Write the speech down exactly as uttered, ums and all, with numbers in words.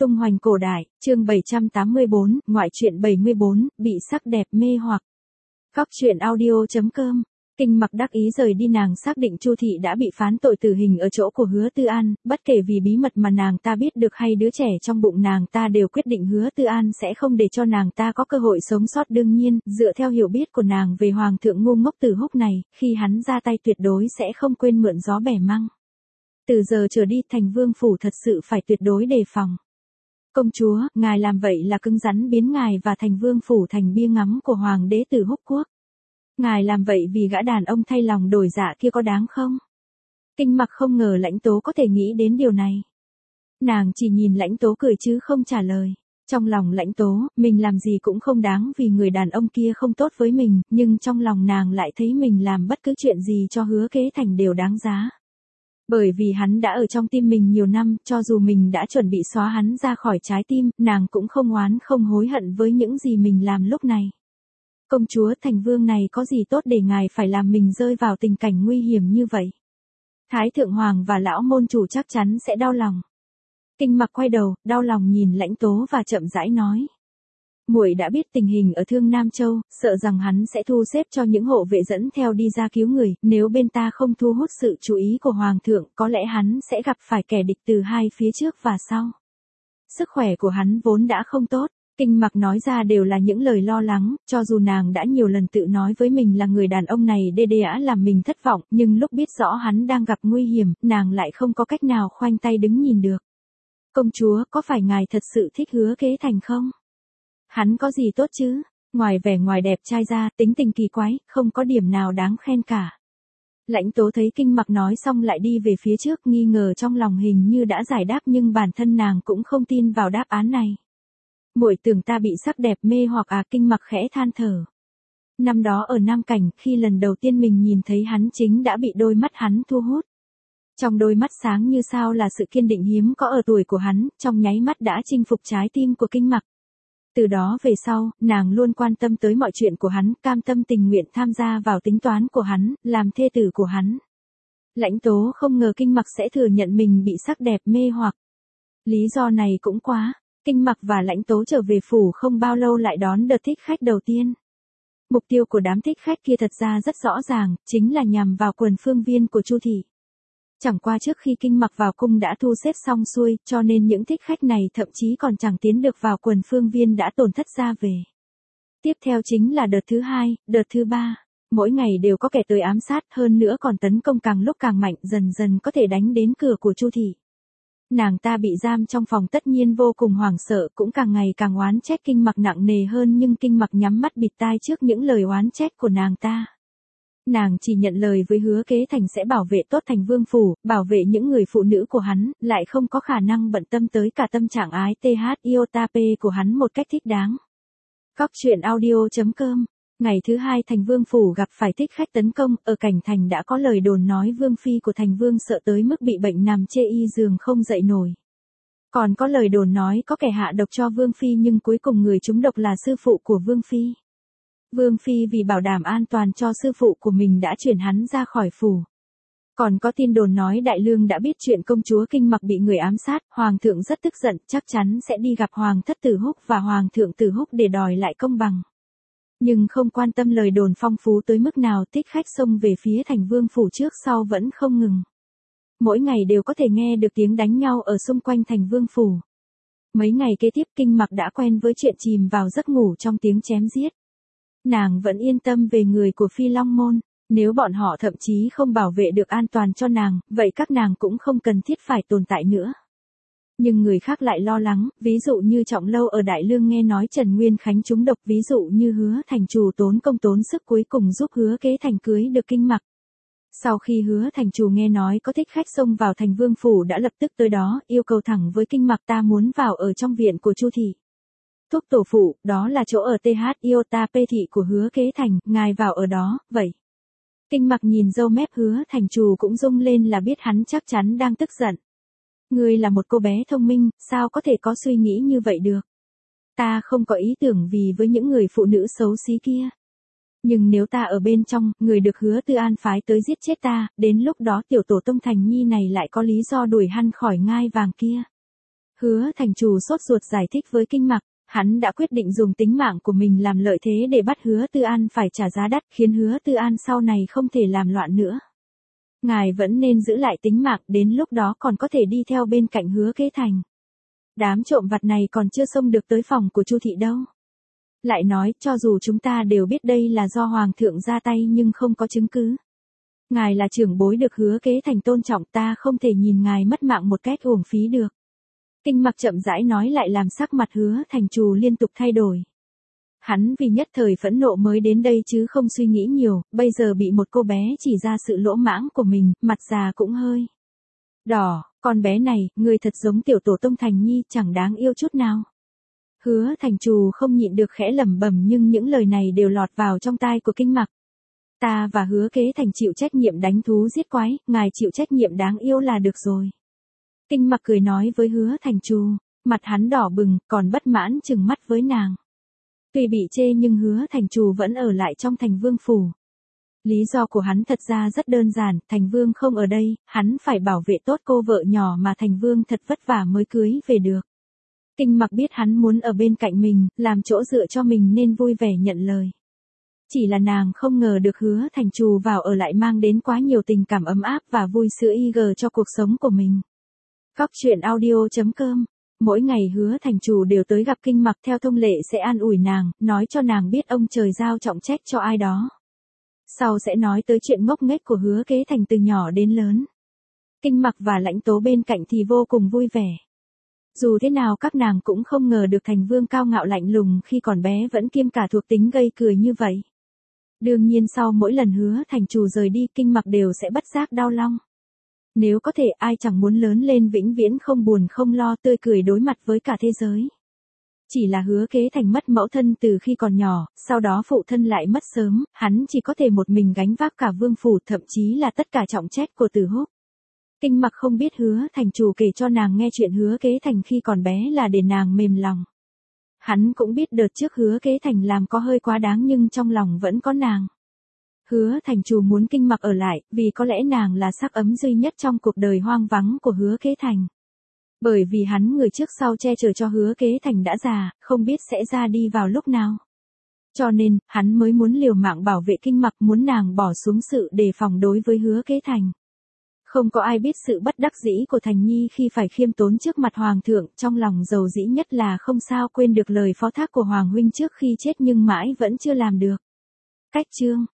Tung hoành cổ đại, chương bảy trăm tám mươi bốn, ngoại truyện bảy mươi bốn, bị sắc đẹp mê hoặc. Góc truyện audio chấm com. Kinh Mặc đắc ý rời đi, nàng xác định Chu thị đã bị phán tội tử hình ở chỗ của Hứa Tư An, bất kể vì bí mật mà nàng ta biết được hay đứa trẻ trong bụng nàng ta đều quyết định Hứa Tư An sẽ không để cho nàng ta có cơ hội sống sót. Đương nhiên, dựa theo hiểu biết của nàng về hoàng thượng ngu ngốc Từ Húc này, khi hắn ra tay tuyệt đối sẽ không quên mượn gió bẻ măng. Từ giờ trở đi, thành vương phủ thật sự phải tuyệt đối đề phòng. Công chúa, ngài làm vậy là cứng rắn biến ngài và thành vương phủ thành bia ngắm của hoàng đế Từ Húc quốc. Ngài làm vậy vì gã đàn ông thay lòng đổi dạ kia có đáng không? Kinh Mặc không ngờ Lãnh Tố có thể nghĩ đến điều này. Nàng chỉ nhìn Lãnh Tố cười chứ không trả lời. Trong lòng Lãnh Tố, mình làm gì cũng không đáng vì người đàn ông kia không tốt với mình, nhưng trong lòng nàng lại thấy mình làm bất cứ chuyện gì cho Hứa Kế Thành đều đáng giá. Bởi vì hắn đã ở trong tim mình nhiều năm, cho dù mình đã chuẩn bị xóa hắn ra khỏi trái tim, nàng cũng không oán không hối hận với những gì mình làm lúc này. Công chúa, thành vương này có gì tốt để ngài phải làm mình rơi vào tình cảnh nguy hiểm như vậy? Thái thượng hoàng và lão môn chủ chắc chắn sẽ đau lòng. Kinh Mặc quay đầu, đau lòng nhìn Lãnh Tố và chậm rãi nói. Muội đã biết tình hình ở Thương Nam Châu, sợ rằng hắn sẽ thu xếp cho những hộ vệ dẫn theo đi ra cứu người, nếu bên ta không thu hút sự chú ý của hoàng thượng, có lẽ hắn sẽ gặp phải kẻ địch từ hai phía trước và sau. Sức khỏe của hắn vốn đã không tốt. Kinh Mặc nói ra đều là những lời lo lắng, cho dù nàng đã nhiều lần tự nói với mình là người đàn ông này đê đê đã làm mình thất vọng, nhưng lúc biết rõ hắn đang gặp nguy hiểm, nàng lại không có cách nào khoanh tay đứng nhìn được. Công chúa, có phải ngài thật sự thích Hứa Kế Thành không? Hắn có gì tốt chứ? Ngoài vẻ ngoài đẹp trai ra, tính tình kỳ quái, không có điểm nào đáng khen cả. Lãnh Tố thấy Kinh Mặc nói xong lại đi về phía trước, nghi ngờ trong lòng hình như đã giải đáp nhưng bản thân nàng cũng không tin vào đáp án này. Muội tưởng ta bị sắc đẹp mê hoặc à? Kinh Mặc khẽ than thở. Năm đó ở Nam Cảnh, khi lần đầu tiên mình nhìn thấy hắn chính đã bị đôi mắt hắn thu hút. Trong đôi mắt sáng như sao là sự kiên định hiếm có ở tuổi của hắn, trong nháy mắt đã chinh phục trái tim của Kinh Mặc. Từ đó về sau, nàng luôn quan tâm tới mọi chuyện của hắn, cam tâm tình nguyện tham gia vào tính toán của hắn, làm thê tử của hắn. Lãnh Tố không ngờ Kinh Mặc sẽ thừa nhận mình bị sắc đẹp mê hoặc. Lý do này cũng quá. Kinh Mặc và Lãnh Tố trở về phủ không bao lâu lại đón đợt thích khách đầu tiên. Mục tiêu của đám thích khách kia thật ra rất rõ ràng, chính là nhằm vào quần phương viên của Chu thị. Chẳng qua trước khi Kinh Mặc vào cung đã thu xếp xong xuôi, cho nên những thích khách này thậm chí còn chẳng tiến được vào quần phương viên đã tổn thất ra về. Tiếp theo chính là đợt thứ hai, đợt thứ ba. Mỗi ngày đều có kẻ tới ám sát, hơn nữa còn tấn công càng lúc càng mạnh, dần dần có thể đánh đến cửa của Chu thị. Nàng ta bị giam trong phòng tất nhiên vô cùng hoảng sợ, cũng càng ngày càng oán trách Kinh Mặc nặng nề hơn, nhưng Kinh Mặc nhắm mắt bịt tai trước những lời oán trách của nàng ta. Nàng chỉ nhận lời với Hứa Kế Thành sẽ bảo vệ tốt thành vương phủ, bảo vệ những người phụ nữ của hắn, lại không có khả năng bận tâm tới cả tâm trạng ái th iota p của hắn một cách thích đáng. Góc truyện audio chấm com. Ngày thứ hai thành vương phủ gặp phải thích khách tấn công, ở Cảnh Thành đã có lời đồn nói vương phi của thành vương sợ tới mức bị bệnh nằm chê y giường không dậy nổi. Còn có lời đồn nói có kẻ hạ độc cho vương phi nhưng cuối cùng người trúng độc là sư phụ của vương phi. Vương phi vì bảo đảm an toàn cho sư phụ của mình đã chuyển hắn ra khỏi phủ. Còn có tin đồn nói Đại Lương đã biết chuyện công chúa Kinh Mặc bị người ám sát, hoàng thượng rất tức giận, chắc chắn sẽ đi gặp hoàng thất Từ Húc và hoàng thượng Từ Húc để đòi lại công bằng. Nhưng không quan tâm lời đồn phong phú tới mức nào, thích khách xông về phía thành vương phủ trước sau vẫn không ngừng. Mỗi ngày đều có thể nghe được tiếng đánh nhau ở xung quanh thành vương phủ. Mấy ngày kế tiếp Kinh Mặc đã quen với chuyện chìm vào giấc ngủ trong tiếng chém giết. Nàng vẫn yên tâm về người của Phi Long Môn, nếu bọn họ thậm chí không bảo vệ được an toàn cho nàng, vậy các nàng cũng không cần thiết phải tồn tại nữa. Nhưng người khác lại lo lắng, ví dụ như Trọng Lâu ở Đại Lương nghe nói Trần Nguyên Khánh trúng độc, ví dụ như Hứa Thành Trù tốn công tốn sức cuối cùng giúp Hứa Kế Thành cưới được Kinh Mặc. Sau khi Hứa Thành Trù nghe nói có thích khách xông vào thành vương phủ đã lập tức tới đó, yêu cầu thẳng với Kinh Mặc ta muốn vào ở trong viện của Chu thị. Thúc tổ phụ, đó là chỗ ở th iota p thị của Hứa Kế Thành, ngài vào ở đó, vậy. Kinh Mặc nhìn râu mép Hứa Thành Trù cũng rung lên là biết hắn chắc chắn đang tức giận. Ngươi là một cô bé thông minh, sao có thể có suy nghĩ như vậy được? Ta không có ý tưởng vì với những người phụ nữ xấu xí kia. Nhưng nếu ta ở bên trong, người được Hứa Tư An phái tới giết chết ta, đến lúc đó tiểu tổ tông Thành Nhi này lại có lý do đuổi hắn khỏi ngai vàng kia. Hứa Thành Trù sốt ruột giải thích với Kinh Mặc, hắn đã quyết định dùng tính mạng của mình làm lợi thế để bắt Hứa Tư An phải trả giá đắt, khiến Hứa Tư An sau này không thể làm loạn nữa. Ngài vẫn nên giữ lại tính mạng, đến lúc đó còn có thể đi theo bên cạnh Hứa Kế Thành. Đám trộm vặt này còn chưa xông được tới phòng của Chu thị đâu. Lại nói, cho dù chúng ta đều biết đây là do Hoàng thượng ra tay nhưng không có chứng cứ. Ngài là trưởng bối được Hứa Kế Thành tôn trọng, ta không thể nhìn ngài mất mạng một cách uổng phí được. Kinh Mặc chậm rãi nói lại làm sắc mặt Hứa Thành Trù liên tục thay đổi. Hắn vì nhất thời phẫn nộ mới đến đây chứ không suy nghĩ nhiều, bây giờ bị một cô bé chỉ ra sự lỗ mãng của mình, mặt già cũng hơi đỏ, con bé này, người thật giống tiểu tổ tông Thành Nhi, chẳng đáng yêu chút nào. Hứa Thành Trù không nhịn được khẽ lẩm bẩm, nhưng những lời này đều lọt vào trong tai của Kinh Mặc. Ta và Hứa Kế Thành chịu trách nhiệm đánh thú giết quái, ngài chịu trách nhiệm đáng yêu là được rồi. Kinh Mặc cười nói với Hứa Thành Trù, mặt hắn đỏ bừng, còn bất mãn trừng mắt với nàng. Tuy bị chê nhưng Hứa Thành Trù vẫn ở lại trong Thành Vương phủ. Lý do của hắn thật ra rất đơn giản, Thành Vương không ở đây, hắn phải bảo vệ tốt cô vợ nhỏ mà Thành Vương thật vất vả mới cưới về được. Kinh Mặc biết hắn muốn ở bên cạnh mình, làm chỗ dựa cho mình nên vui vẻ nhận lời. Chỉ là nàng không ngờ được Hứa Thành Trù vào ở lại mang đến quá nhiều tình cảm ấm áp và vui sữa y gờ cho cuộc sống của mình. Cóc truyện audio chấm com. Mỗi ngày Hứa Thành Trù đều tới gặp Kinh Mặc, theo thông lệ sẽ an ủi nàng, nói cho nàng biết ông trời giao trọng trách cho ai đó. Sau sẽ nói tới chuyện ngốc nghếch của Hứa Kế Thành từ nhỏ đến lớn. Kinh Mặc và Lãnh Tố bên cạnh thì vô cùng vui vẻ. Dù thế nào các nàng cũng không ngờ được Thành Vương cao ngạo lạnh lùng khi còn bé vẫn kiêm cả thuộc tính gây cười như vậy. Đương nhiên sau mỗi lần Hứa Thành Trù rời đi, Kinh Mặc đều sẽ bất giác đau lòng. Nếu có thể, ai chẳng muốn lớn lên vĩnh viễn không buồn không lo, tươi cười đối mặt với cả thế giới. Chỉ là Hứa Kế Thành mất mẫu thân từ khi còn nhỏ, sau đó phụ thân lại mất sớm, hắn chỉ có thể một mình gánh vác cả vương phủ, thậm chí là tất cả trọng trách của Từ Húc. Kinh Mặc không biết Hứa Thành Trù kể cho nàng nghe chuyện Hứa Kế Thành khi còn bé là để nàng mềm lòng. Hắn cũng biết đợt trước Hứa Kế Thành làm có hơi quá đáng nhưng trong lòng vẫn có nàng. Hứa Thành Trù muốn Kinh Mặc ở lại, vì có lẽ nàng là sắc ấm duy nhất trong cuộc đời hoang vắng của Hứa Kế Thành. Bởi vì hắn người trước sau che chở cho Hứa Kế Thành đã già, không biết sẽ ra đi vào lúc nào. Cho nên, hắn mới muốn liều mạng bảo vệ Kinh Mặc, muốn nàng bỏ xuống sự đề phòng đối với Hứa Kế Thành. Không có ai biết sự bất đắc dĩ của Thành Nhi khi phải khiêm tốn trước mặt Hoàng thượng, trong lòng dầu dĩ nhất là không sao quên được lời phó thác của Hoàng huynh trước khi chết nhưng mãi vẫn chưa làm được. Cách chương